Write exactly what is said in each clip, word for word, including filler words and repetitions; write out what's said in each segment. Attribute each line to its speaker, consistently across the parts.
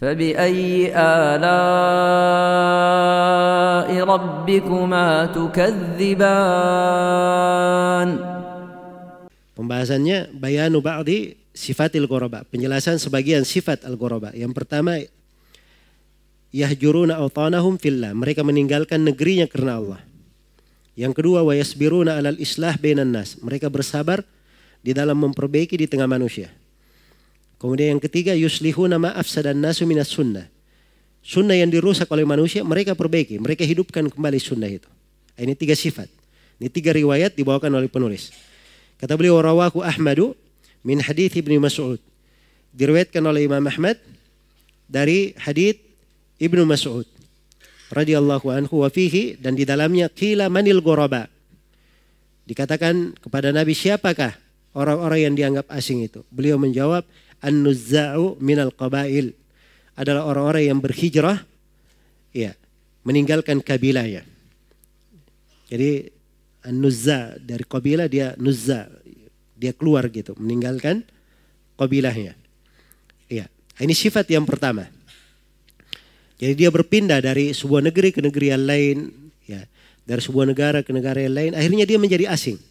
Speaker 1: فبأي آلاء ربكما تكذبان.
Speaker 2: Pembahasannya bayanu ba'di sifatil ghuraba, penjelasan sebagian sifat al-ghuraba. Yang pertama, yahjuruna awtanahum fillah, mereka meninggalkan negerinya karena Allah. Yang kedua, wa yasbiruna alal islah bainan nas, mereka bersabar di dalam memperbaiki di tengah manusia. Kemudian yang ketiga, yuslihuna ma afsadan nasu minas sunnah, sunnah yang dirusak oleh manusia mereka perbaiki, mereka hidupkan kembali sunnah itu. Ini tiga sifat, ini tiga riwayat dibawakan oleh penulis. Kata beliau, rawahu Ahmadu min hadits Ibnu Mas'ud, diriwayatkan oleh Imam Ahmad dari hadits Ibnu Mas'ud radhiyallahu anhu, wa fihi, dan di dalamnya, qila manil ghuraba, dikatakan kepada Nabi, siapakah orang-orang yang dianggap asing itu? Beliau menjawab, an-nuzza'u minal qabail, adalah orang-orang yang berhijrah, ya, meninggalkan kabilahnya. Jadi an-nuzza' dari kabilah, dia nuzza', dia keluar gitu, meninggalkan kabilahnya. Ya, ini sifat yang pertama. Jadi dia berpindah dari sebuah negeri ke negeri yang lain, ya, dari sebuah negara ke negara yang lain, akhirnya dia menjadi asing.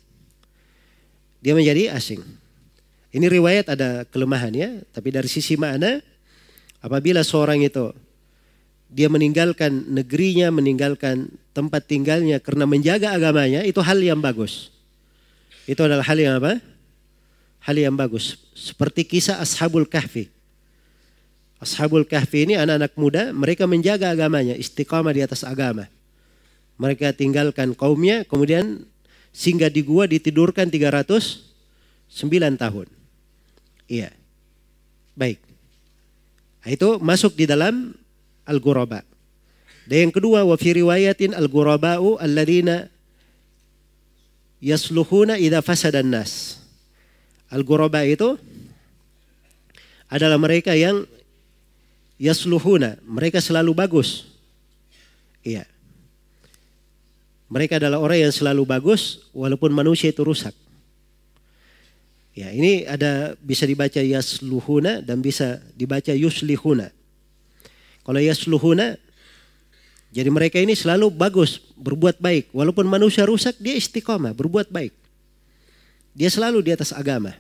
Speaker 2: Dia menjadi asing. Ini riwayat ada kelemahannya, tapi dari sisi makna, apabila seorang itu dia meninggalkan negerinya, meninggalkan tempat tinggalnya karena menjaga agamanya, itu hal yang bagus. Itu adalah hal yang apa? Hal yang bagus. Seperti kisah Ashabul Kahfi. Ashabul Kahfi ini anak-anak muda, mereka menjaga agamanya, istiqamah di atas agama. Mereka tinggalkan kaumnya, kemudian singgah di gua, ditidurkan tiga ratus sembilan tahun. Iya. Baik. Nah, itu masuk di dalam al-ghuraba. Dan yang kedua, wa fi riwayatin al-ghuraba'u alladzina yasluhuna idza fasadan nas. Al-ghuraba itu adalah mereka yang yasluhuna, mereka selalu bagus. Iya. Mereka adalah orang yang selalu bagus walaupun manusia itu rusak. Ya, ini ada bisa dibaca yasluhuna dan bisa dibaca yuslihuna. Kalau yasluhuna, jadi mereka ini selalu bagus, berbuat baik. Walaupun manusia rusak, dia istiqamah, berbuat baik. Dia selalu di atas agama.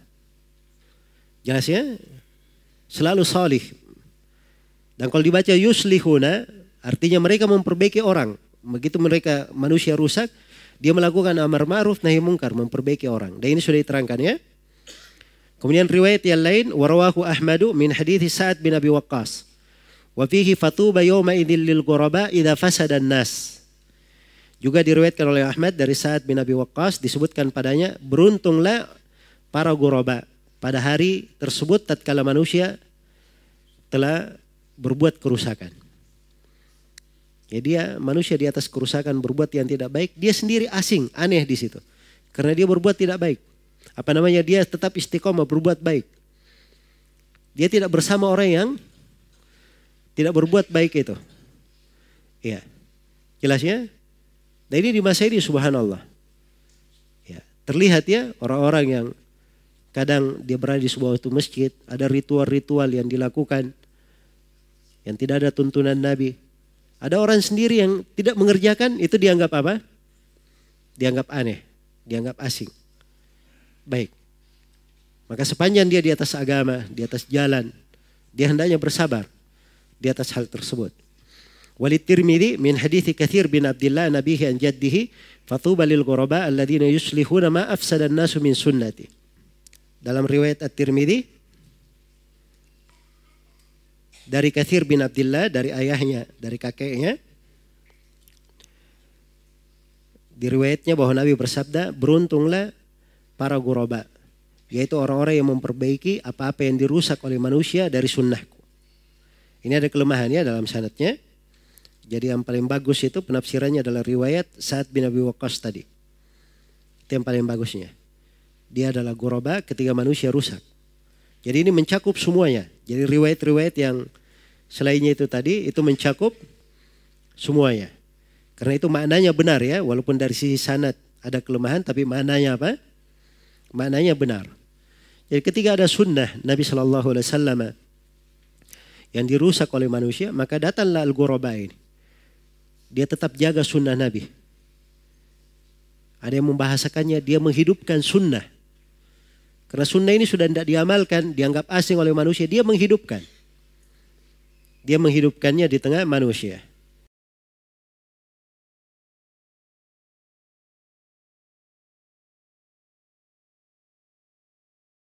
Speaker 2: Jelas ya? Selalu salih. Dan kalau dibaca yuslihuna, artinya mereka memperbaiki orang. Begitu mereka manusia rusak, dia melakukan amar ma'ruf nahi mungkar, memperbaiki orang. Dan ini sudah diterangkan ya. Kemudian riwayat yang lain, warawahu Ahmadu min hadithi Sa'ad bin Abi Waqqas, wa fihi fatuba yawma idzil lil ghuraba idza fasada an-nas. Juga diriwayatkan oleh Ahmad dari Sa'ad bin Abi Waqqas, disebutkan padanya, beruntunglah para ghuraba pada hari tersebut tatkala manusia telah berbuat kerusakan. Ya, dia manusia di atas kerusakan, berbuat yang tidak baik, dia sendiri asing, aneh di situ. Karena dia berbuat tidak baik. Apa namanya, dia tetap istiqomah berbuat baik. Dia tidak bersama orang yang tidak berbuat baik itu. Iya. Jelas ya? Dan ini di masa ini subhanallah. Ya, terlihat ya orang-orang yang kadang dia berada di sebuah masjid, ada ritual-ritual yang dilakukan yang tidak ada tuntunan Nabi. Ada orang sendiri yang tidak mengerjakan, itu dianggap apa? Dianggap aneh, dianggap asing. Baik. Maka sepanjang dia di atas agama, di atas jalan, dia hendaknya bersabar di atas hal tersebut. Walid Tirmidzi min hadithi Katsir bin Abdullah nabihi an jaddihi fatuba lil ghuraba alladziina yuslihuna ma afsada an-nasu min sunnati. Dalam riwayat At-Tirmidzi dari Katsir bin Abdullah, dari ayahnya, dari kakeknya, di riwayatnya bahwa Nabi bersabda, beruntunglah para ghuraba, yaitu orang-orang yang memperbaiki apa-apa yang dirusak oleh manusia dari sunnahku. Ini ada kelemahannya dalam sanadnya. Jadi yang paling bagus itu penafsirannya adalah riwayat Sa'ad bin Abi Waqqas tadi. Itu yang paling bagusnya. Dia adalah ghuraba ketika manusia rusak. Jadi ini mencakup semuanya. Jadi riwayat-riwayat yang selainnya itu tadi, itu mencakup semuanya. Karena itu maknanya benar ya, walaupun dari sisi sanad ada kelemahan, tapi maknanya apa? Maknanya benar. Jadi ketika ada sunnah Nabi Shallallahu Alaihi Wasallam yang dirusak oleh manusia, maka datanglah al-ghuraba ini. Dia tetap jaga sunnah Nabi. Ada yang membahasakannya dia menghidupkan sunnah. Karena sunnah ini sudah tidak diamalkan, dianggap asing oleh manusia, dia menghidupkan. Dia menghidupkannya di tengah manusia.